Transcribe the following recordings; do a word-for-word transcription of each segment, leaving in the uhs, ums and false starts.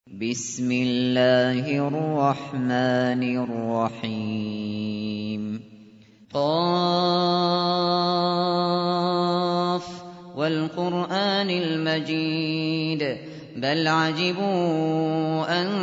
بسم الله الرحمن الرحيم قاف والقرآن المجيد بل عجبوا أن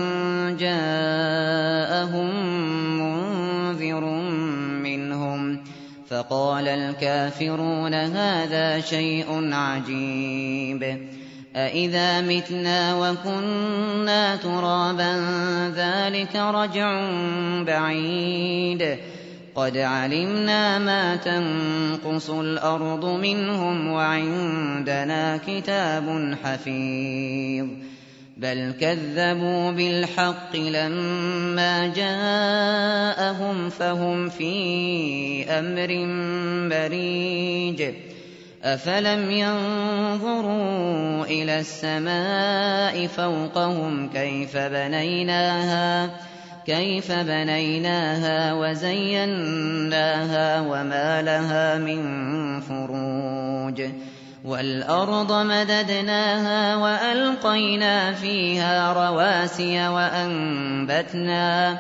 جاءهم منذر منهم فقال الكافرون هذا شيء عجيب أإذا متنا وكنا ترابا ذلك رجع بعيد قد علمنا ما تنقص الأرض منهم وعندنا كتاب حفيظ بل كذبوا بالحق لما جاءهم فهم في أمر مريج أفلم ينظروا إلى السماء فوقهم كيف بنيناها كيف بنيناها وزيناها وما لها من فروج والأرض مددناها وألقينا فيها رواسي وأنبتنا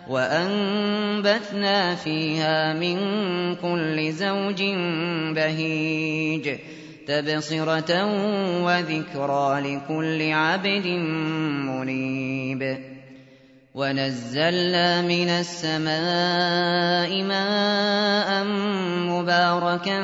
وأنبتنا فيها من كل زوج بهيج تبصرة وذكرى لكل عبد منيب ونزلنا من السماء ماء مباركا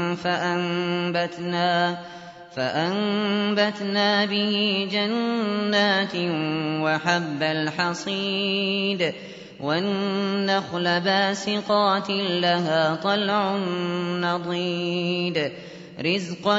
فأنبتنا فأنبتنا به جنات وحب الحصيد والنخل باسقات لها طلع نضيد رزقا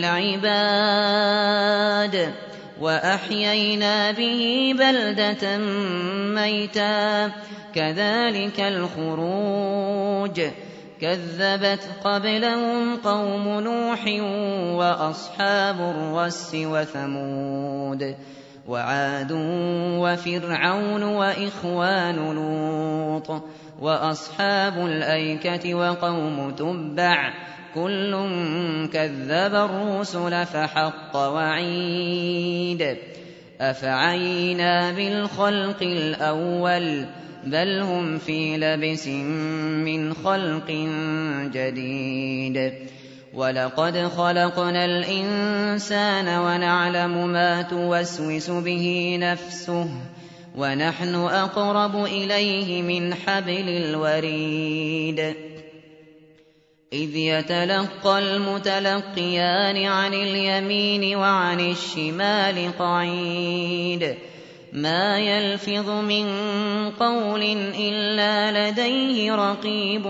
للعباد وأحيينا به بلدة ميتا كذلك الخروج كذبت قبلهم قوم نوح وأصحاب الرس وثمود وعاد وفرعون وإخوان لوط وأصحاب الأيكة وقوم تبع كل كذب الرسل فحق وعيد أفعينا بالخلق الأول بل هم في لبس من خلق جديد ولقد خلقنا الإنسان ونعلم ما توسوس به نفسه ونحن أقرب إليه من حبل الوريد إذ يتلقى المتلقيان عن اليمين وعن الشمال قعيد ما يلفظ من قول إلا لديه رقيب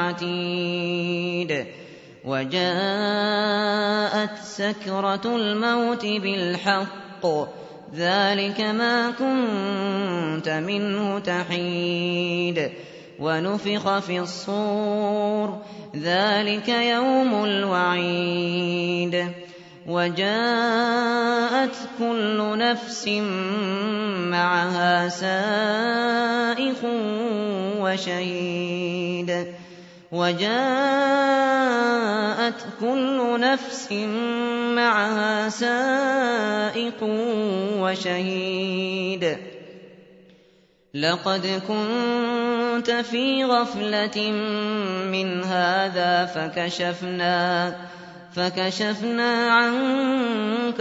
عتيد وجاءت سكرة الموت بالحق ذلك ما كنت منه تحيد ونفخ في الصور ذلك يوم الوعيد وجاءت كل نفس معها سائق وشهيد وجاءت كل نفس معها سائق وشهيد لقد كنت في غفلة من هذا فكشفنا فكشفنا عنك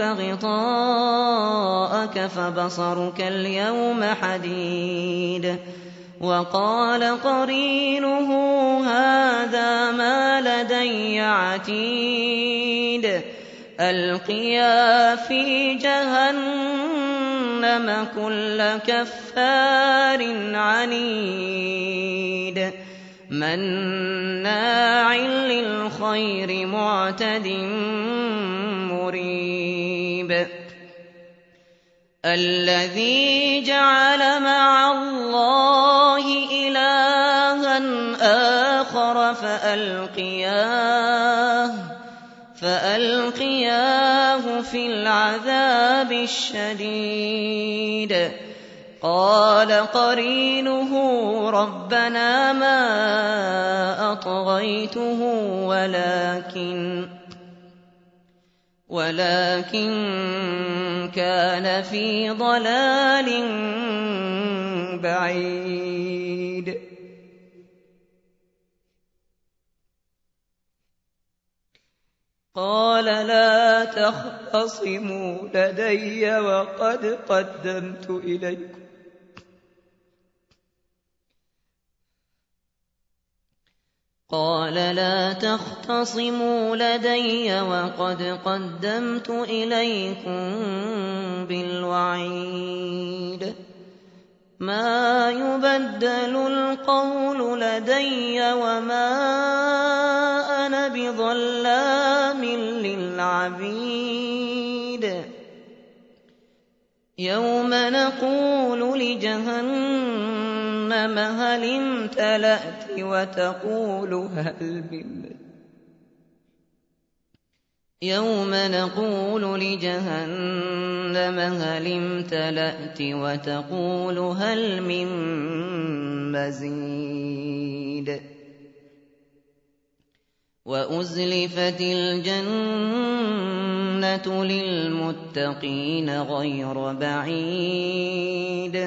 غطاءك فبصرك اليوم حديد وقال قرينه هذا ما لدي عتيد ألقيا في جهنم كل كفار عنيد مناع للخير معتد مريب الذي جعل مع الله إلها آخر فألقياه فألقياه في العذاب الشديد قال قرينه ربنا ما أطغيته ولكن ولكن كان في ضلال بعيد. قال لا تختصموا لدي وقد قدمت إليكم قال لا تختصموا لدي وقد قدمت إليكم بالوعيد. ما يبدل القول لدي وما أنا بظلام للعبيد. يوم نقول لجهنم هل امتلأت وتقول هل من يوم نقول لجهنم هل امتلأت وتقول هل من مزيد. وأزلفت الجنة للمتقين غير بعيد.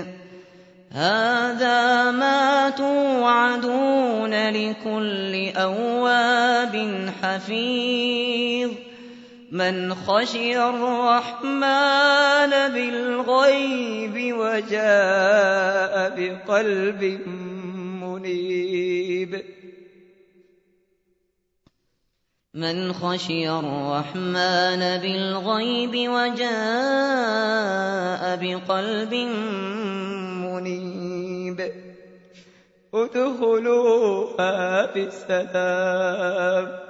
هذا ما توعدون لكل أواب حفيظ. من خشي الرحمن بالغيب وجاء بقلب منيب. من خشي الرحمن بالغيب وجاء بقلب منيب. ادخلوها بسلام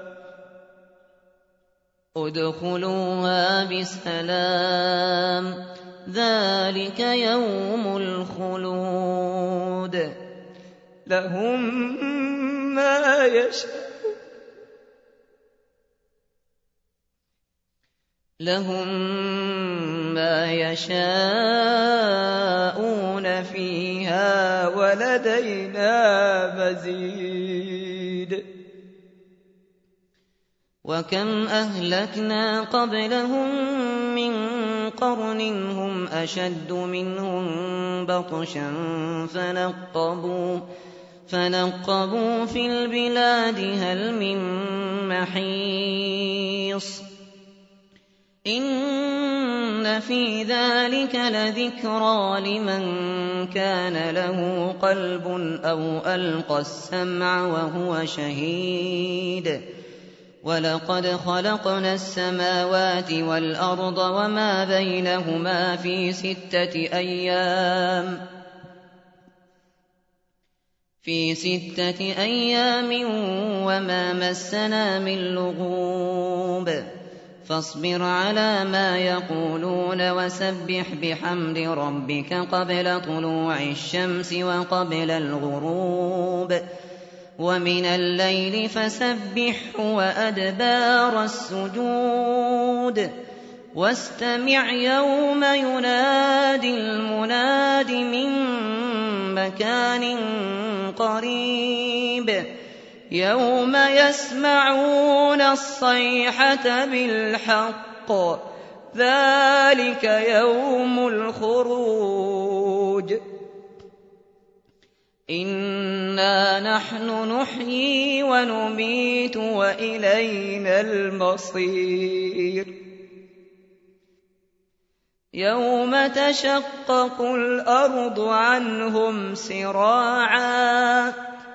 ادخلوها بسلام ذلك يوم الخلود. لهم ما يشاءون لهم ما يشاءون فيها ولدينا مزيد. وكم أهلكنا قبلهم من قرن هم أشد منهم بطشا فنقبوا, فنقبوا في البلاد هل من محيص. إن في ذلك لذكرى لمن كان له قلب أو ألقى السمع وهو شهيد. ولقد خلقنا السماوات والأرض وما بينهما في ستة أيام في ستة أيام وما مسنا من لغوب. فاصبر على ما يقولون وسبح بحمد ربك قبل طلوع الشمس وقبل الغروب ومن الليل فسبحه وأدبار السجود. واستمع يوم ينادي المناد من مكان قريب. يوم يسمعون الصيحة بالحق ذلك يوم الخروج. إنا نحن نحيي ونميت وإلينا المصير. يوم تشقق الأرض عنهم سراعا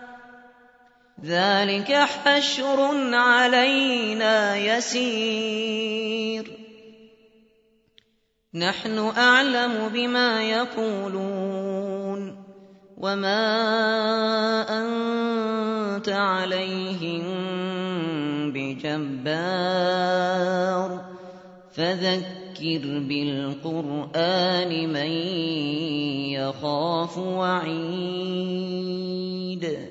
ذلك حشر علينا يسير. نحن أعلم بما يقولون وما أنت عليهم بجبار. فذكر بالقرآن من يخاف وعيد.